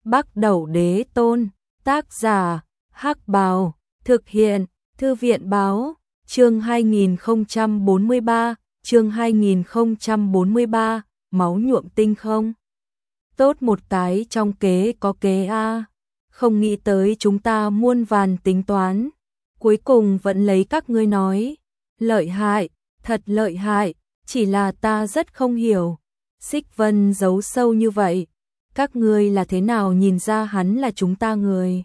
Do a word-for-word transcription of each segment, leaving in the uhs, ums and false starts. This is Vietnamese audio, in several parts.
Bắc Đẩu Đế Tôn, tác giả, Hắc Bào, thực hiện, Thư viện báo, chương hai nghìn không trăm bốn mươi ba, chương hai nghìn không trăm bốn mươi ba, máu nhuộm tinh không? Tốt một cái trong kế có kế a, không nghĩ tới chúng ta muôn vàn tính toán, cuối cùng vẫn lấy các ngươi nói, lợi hại, thật lợi hại, chỉ là ta rất không hiểu, Xích Vân giấu sâu như vậy, các ngươi là thế nào nhìn ra hắn là chúng ta người?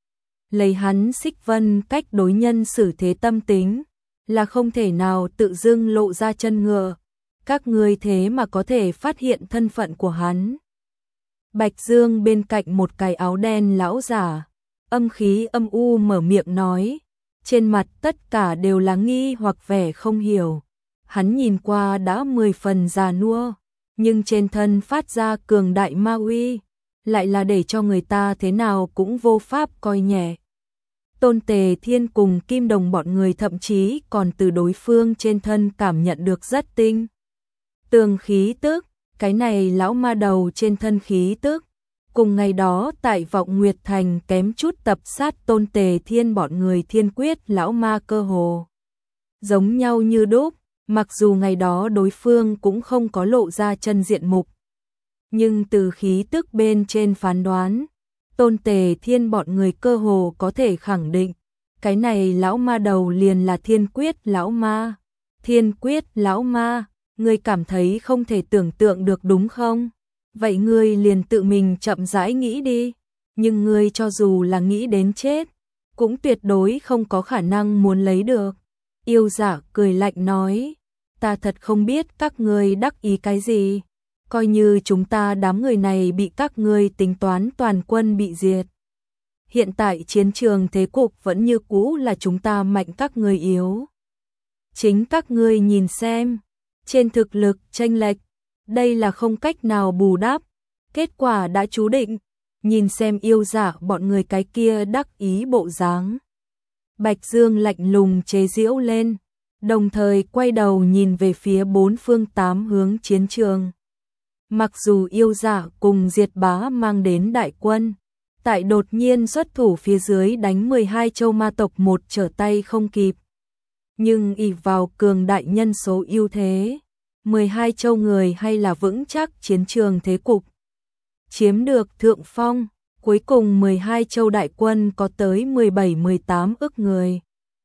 Lấy hắn Xích Vân cách đối nhân xử thế tâm tính, là không thể nào tự dưng lộ ra chân ngựa, các ngươi thế mà có thể phát hiện thân phận của hắn. Bạch Dương bên cạnh một cái áo đen lão giả, âm khí âm u mở miệng nói, trên mặt tất cả đều là nghi hoặc vẻ không hiểu. Hắn nhìn qua đã mười phần già nua, nhưng trên thân phát ra cường đại ma uy, lại là để cho người ta thế nào cũng vô pháp coi nhẹ. Tôn Tề Thiên cùng Kim Đồng bọn người thậm chí còn từ đối phương trên thân cảm nhận được rất tinh tường khí tức, cái này lão ma đầu trên thân khí tức, cùng ngày đó tại Vọng Nguyệt Thành kém chút tập sát Tôn Tề Thiên bọn người Thiên Quyết lão ma cơ hồ giống nhau như đúc, mặc dù ngày đó đối phương cũng không có lộ ra chân diện mục, nhưng từ khí tức bên trên phán đoán, Tôn Tề Thiên bọn người cơ hồ có thể khẳng định, cái này lão ma đầu liền là Thiên Quyết lão ma. Thiên Quyết lão ma, ngươi cảm thấy không thể tưởng tượng được đúng không? Vậy ngươi liền tự mình chậm rãi nghĩ đi, nhưng ngươi cho dù là nghĩ đến chết, cũng tuyệt đối không có khả năng muốn lấy được. Yêu Giả cười lạnh nói, ta thật không biết các ngươi đắc ý cái gì, coi như chúng ta đám người này bị các ngươi tính toán toàn quân bị diệt. Hiện tại chiến trường thế cục vẫn như cũ là chúng ta mạnh các ngươi yếu. Chính các ngươi nhìn xem, trên thực lực chênh lệch, đây là không cách nào bù đắp, kết quả đã chú định, nhìn xem Yêu Giả bọn người cái kia đắc ý bộ dáng. Bạch Dương lạnh lùng chế giễu lên, đồng thời quay đầu nhìn về phía bốn phương tám hướng chiến trường. Mặc dù Yêu Giả cùng Diệt Bá mang đến đại quân, tại đột nhiên xuất thủ phía dưới đánh mười hai châu ma tộc một trở tay không kịp, nhưng ỷ vào cường đại nhân số ưu thế, mười hai châu người hay là vững chắc chiến trường thế cục, chiếm được thượng phong, cuối cùng mười hai châu đại quân có tới mười bảy mười tám ức người.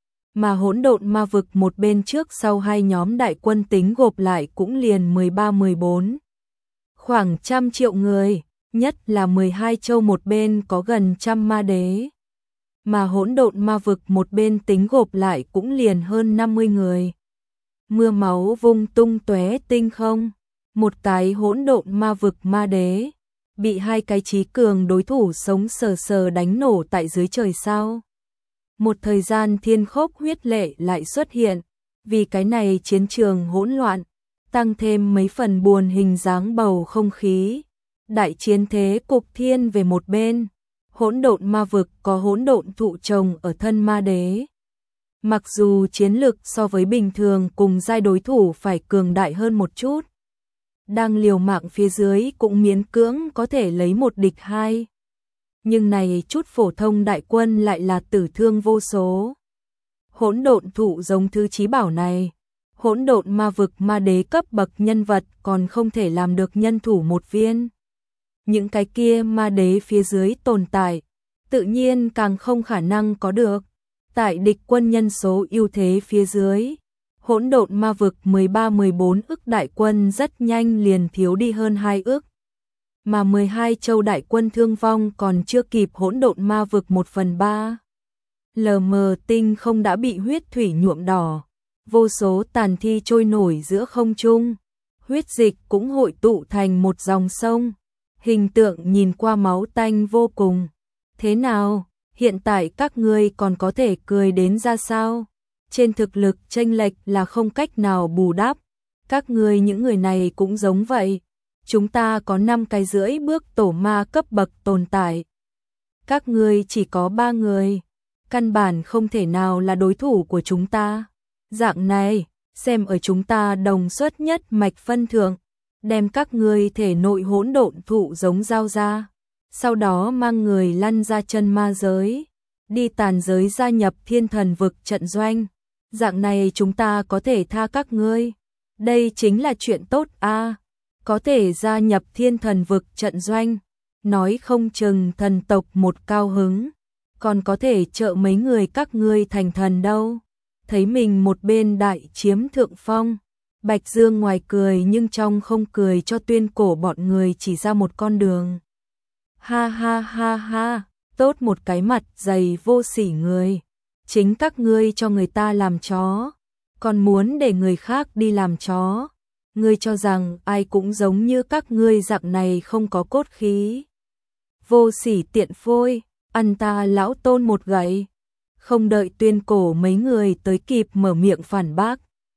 Mà hỗn độn ma vực một bên trước sau hai nhóm đại quân tính gộp lại cũng liền mười ba mười bốn. Khoảng trăm triệu người, nhất là mười hai châu một bên có gần trăm ma đế. Mà hỗn độn ma vực một bên tính gộp lại cũng liền hơn năm mươi người. Mưa máu vung tung tóe tinh không, một cái hỗn độn ma vực ma đế, bị hai cái chí cường đối thủ sống sờ sờ đánh nổ tại dưới trời sao. Một thời gian thiên khốc huyết lệ lại xuất hiện, vì cái này chiến trường hỗn loạn, tăng thêm mấy phần buồn hình dáng bầu không khí. Đại chiến thế cục thiên về một bên, hỗn độn ma vực có hỗn độn thụ trồng ở thân ma đế. Mặc dù chiến lực so với bình thường cùng giai đối thủ phải cường đại hơn một chút, đang liều mạng phía dưới cũng miễn cưỡng có thể lấy một địch hai. Nhưng này chút phổ thông đại quân lại là tử thương vô số. Hỗn độn thụ giống thứ chí bảo này, hỗn độn ma vực ma đế cấp bậc nhân vật còn không thể làm được nhân thủ một viên. Những cái kia ma đế phía dưới tồn tại, tự nhiên càng không khả năng có được. Tại địch quân nhân số ưu thế phía dưới, hỗn độn ma vực mười ba mười bốn ức đại quân rất nhanh liền thiếu đi hơn hai ức. Mà mười hai châu đại quân thương vong còn chưa kịp hỗn độn ma vực một phần ba. Lờ mờ tinh không đã bị huyết thủy nhuộm đỏ, vô số tàn thi trôi nổi giữa không trung, huyết dịch cũng hội tụ thành một dòng sông, hình tượng nhìn qua máu tanh vô cùng. Thế nào, hiện tại các ngươi còn có thể cười đến ra sao? Trên thực lực chênh lệch là không cách nào bù đắp, các ngươi những người này cũng giống vậy. Chúng ta có năm cái rưỡi bước tổ ma cấp bậc tồn tại, các ngươi chỉ có ba người, căn bản không thể nào là đối thủ của chúng ta. Dạng này, xem ở chúng ta đồng xuất nhất mạch phân thượng, đem các ngươi thể nội hỗn độn thụ giống giao ra, sau đó mang người lăn ra chân ma giới, đi tàn giới gia nhập thiên thần vực trận doanh. Dạng này chúng ta có thể tha các ngươi. Đây chính là chuyện tốt a, à, có thể gia nhập thiên thần vực trận doanh, nói không chừng thần tộc một cao hứng, còn có thể trợ mấy người các ngươi thành thần đâu. Thấy mình một bên đại chiếm thượng phong, Bạch Dương ngoài cười nhưng trong không cười cho Tuyên Cổ bọn người chỉ ra một con đường. Ha ha ha ha, tốt một cái mặt dày vô sỉ người. Chính các ngươi cho người ta làm chó, còn muốn để người khác đi làm chó. Ngươi cho rằng ai cũng giống như các ngươi dạng này không có cốt khí. Vô sỉ tiện phôi, ăn ta lão tôn một gậy. Không đợi Tuyên Cổ mấy người tới kịp mở miệng phản bác,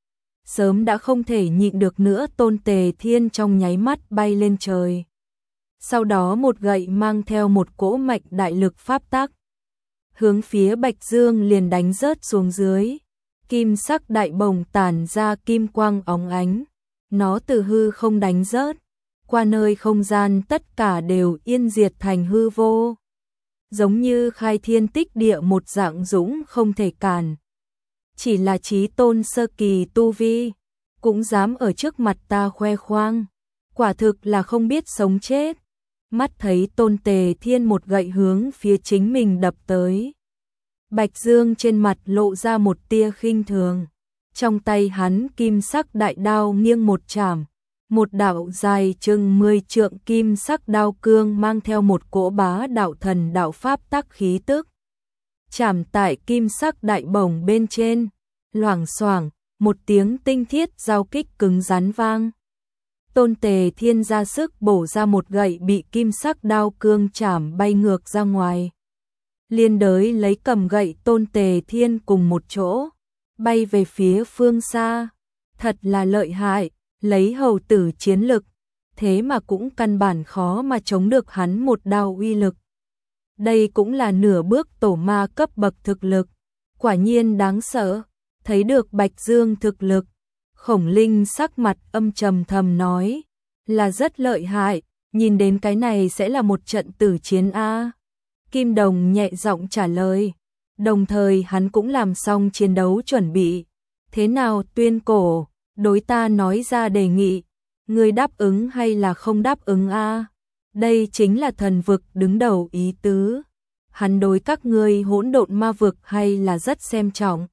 sớm đã không thể nhịn được nữa, Tôn Tề Thiên trong nháy mắt bay lên trời. Sau đó một gậy mang theo một cỗ mạnh đại lực pháp tắc, hướng phía Bạch Dương liền đánh rớt xuống dưới. Kim sắc đại bồng tản ra kim quang óng ánh, nó từ hư không đánh rớt, qua nơi không gian tất cả đều yên diệt thành hư vô. Giống như khai thiên tích địa một dạng dũng không thể cản. Chỉ là chí tôn sơ kỳ tu vi, cũng dám ở trước mặt ta khoe khoang, quả thực là không biết sống chết. Mắt thấy Tôn Tề Thiên một gậy hướng phía chính mình đập tới, Bạch Dương trên mặt lộ ra một tia khinh thường, trong tay hắn kim sắc đại đao nghiêng một chảm, một đạo dài chừng mười trượng kim sắc đao cương mang theo một cỗ bá đạo thần đạo pháp tắc khí tức, chảm tại kim sắc đại bổng bên trên, loảng xoảng, một tiếng tinh thiết giao kích cứng rắn vang. Tôn Tề Thiên ra sức bổ ra một gậy bị kim sắc đao cương chảm bay ngược ra ngoài. Liên đới lấy cầm gậy Tôn Tề Thiên cùng một chỗ, bay về phía phương xa. Thật là lợi hại, lấy hầu tử chiến lực, thế mà cũng căn bản khó mà chống được hắn một đao uy lực. Đây cũng là nửa bước tổ ma cấp bậc thực lực, quả nhiên đáng sợ. Thấy được Bạch Dương thực lực, Khổng Linh sắc mặt âm trầm thầm nói, là rất lợi hại, nhìn đến cái này sẽ là một trận tử chiến a. Kim Đồng nhẹ giọng trả lời, đồng thời hắn cũng làm xong chiến đấu chuẩn bị. Thế nào Tuyên Cổ, đối ta nói ra đề nghị, ngươi đáp ứng hay là không đáp ứng a? Đây chính là thần vực đứng đầu ý tứ. Hắn đối các ngươi hỗn độn ma vực hay là rất xem trọng.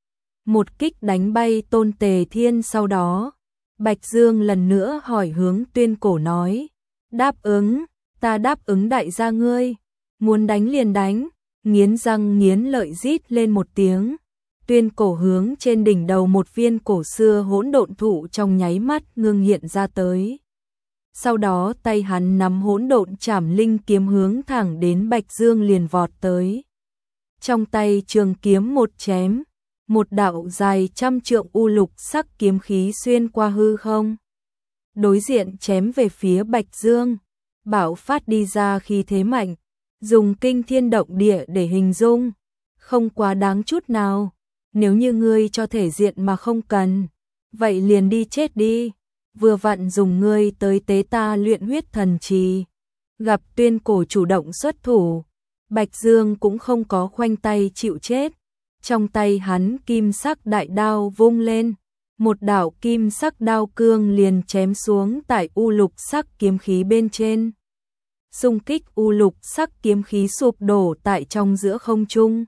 Một kích đánh bay Tôn Tề Thiên, sau đó Bạch Dương lần nữa hỏi hướng Tuyên Cổ nói, đáp ứng, ta đáp ứng đại gia ngươi, muốn đánh liền đánh. Nghiến răng nghiến lợi rít lên một tiếng, Tuyên Cổ hướng trên đỉnh đầu một viên cổ xưa hỗn độn thụ trong nháy mắt ngưng hiện ra tới. Sau đó tay hắn nắm hỗn độn trảm linh kiếm hướng thẳng đến Bạch Dương liền vọt tới. Trong tay trường kiếm một chém, một đạo dài trăm trượng u lục sắc kiếm khí xuyên qua hư không, đối diện chém về phía Bạch Dương, bạo phát đi ra khí thế mạnh, dùng kinh thiên động địa để hình dung, không quá đáng chút nào. Nếu như ngươi cho thể diện mà không cần, vậy liền đi chết đi, vừa vặn dùng ngươi tới tế ta luyện huyết thần trì. Gặp Tuyên Cổ chủ động xuất thủ, Bạch Dương cũng không có khoanh tay chịu chết. Trong tay hắn kim sắc đại đao vung lên, một đạo kim sắc đao cương liền chém xuống tại u lục sắc kiếm khí bên trên. Xung kích u lục sắc kiếm khí sụp đổ tại trong giữa không trung.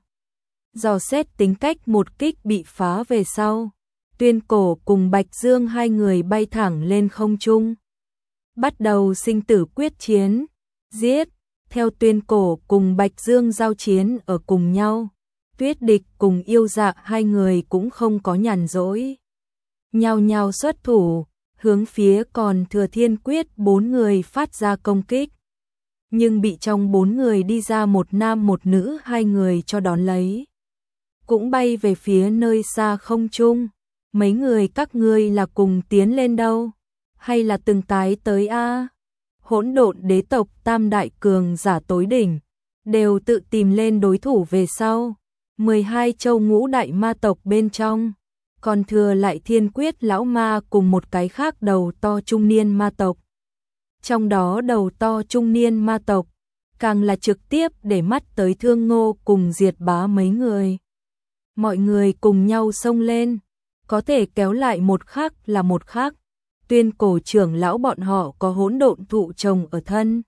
Dò xét tính cách một kích bị phá về sau, Tuyên Cổ cùng Bạch Dương hai người bay thẳng lên không trung, bắt đầu sinh tử quyết chiến. Giết! Theo Tuyên Cổ cùng Bạch Dương giao chiến ở cùng nhau, Tuyết Địch cùng Yêu Dạ hai người cũng không có nhàn rỗi, nhao nhao xuất thủ, hướng phía còn thừa Thiên Quyết bốn người phát ra công kích. Nhưng bị trong bốn người đi ra một nam một nữ hai người cho đón lấy, cũng bay về phía nơi xa không trung. Mấy người các ngươi là cùng tiến lên đâu, hay là từng cái tới a? Hỗn độn đế tộc tam đại cường giả tối đỉnh đều tự tìm lên đối thủ về sau, mười hai châu ngũ đại ma tộc bên trong, còn thừa lại Thiên Quyết lão ma cùng một cái khác đầu to trung niên ma tộc. Trong đó đầu to trung niên ma tộc, càng là trực tiếp để mắt tới Thương Ngô cùng Diệt Bá mấy người. Mọi người cùng nhau xông lên, có thể kéo lại một khắc là một khắc. Tuyên Cổ trưởng lão bọn họ có hỗn độn thụ trồng ở thân.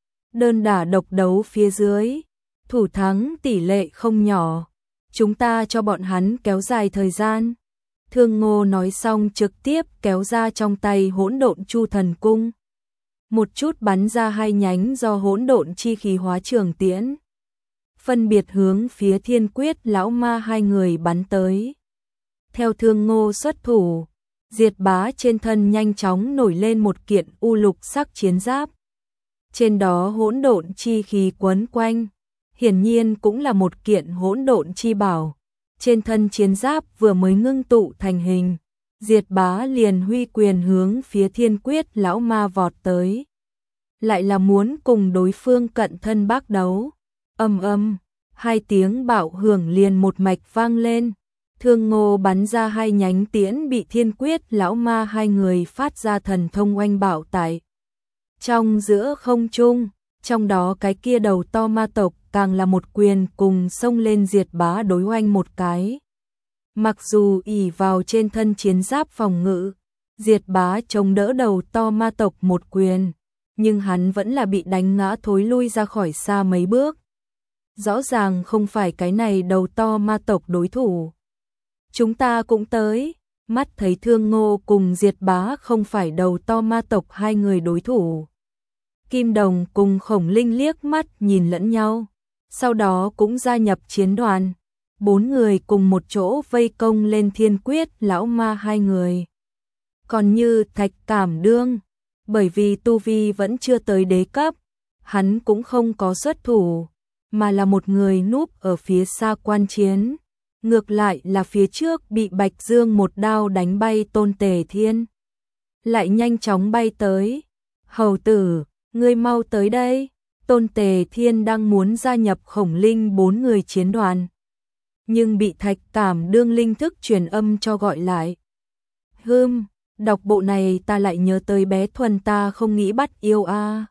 Đơn đả độc đấu phía dưới, thủ thắng tỷ lệ không nhỏ. Chúng ta cho bọn hắn kéo dài thời gian. Thương Ngô nói xong trực tiếp kéo ra trong tay hỗn độn chu thần cung. Một chút bắn ra hai nhánh do hỗn độn chi khí hóa trường tiễn. Phân biệt hướng phía Thiên Quyết lão ma hai người bắn tới. Theo Thương Ngô xuất thủ, Diệt Bá trên thân nhanh chóng nổi lên một kiện u lục sắc chiến giáp. Trên đó hỗn độn chi khí quấn quanh, hiển nhiên cũng là một kiện hỗn độn chi bảo. Trên thân chiến giáp vừa mới ngưng tụ thành hình, Diệt Bá liền huy quyền hướng phía Thiên Quyết lão ma vọt tới. Lại là muốn cùng đối phương cận thân bác đấu. Âm âm, hai tiếng bạo hưởng liền một mạch vang lên. Thương Ngô bắn ra hai nhánh tiễn bị Thiên Quyết lão ma hai người phát ra thần thông oanh bạo tại trong giữa không trung, trong đó cái kia đầu to ma tộc càng là một quyền cùng xông lên Diệt Bá đối oanh một cái. Mặc dù ỷ vào trên thân chiến giáp phòng ngự, Diệt Bá chống đỡ đầu to ma tộc một quyền, nhưng hắn vẫn là bị đánh ngã thối lui ra khỏi xa mấy bước. Rõ ràng không phải cái này đầu to ma tộc đối thủ. Chúng ta cũng tới, mắt thấy Thương Ngô cùng Diệt Bá không phải đầu to ma tộc hai người đối thủ. Kim Đồng cùng Khổng Linh liếc mắt nhìn lẫn nhau, sau đó cũng gia nhập chiến đoàn. Bốn người cùng một chỗ vây công lên Thiên Quyết lão ma hai người. Còn như Thạch Cảm Đương, bởi vì tu vi vẫn chưa tới đế cấp, hắn cũng không có xuất thủ, mà là một người núp ở phía xa quan chiến. Ngược lại là phía trước bị Bạch Dương một đao đánh bay Tôn Tề Thiên. Lại nhanh chóng bay tới. Hầu tử, ngươi mau tới đây. Tôn Tề Thiên đang muốn gia nhập Khổng Linh bốn người chiến đoàn, nhưng bị Thạch Cảm Đương linh thức truyền âm cho gọi lại. Hừm, đọc bộ này ta lại nhớ tới bé Thuần ta không nghĩ bắt yêu a. À.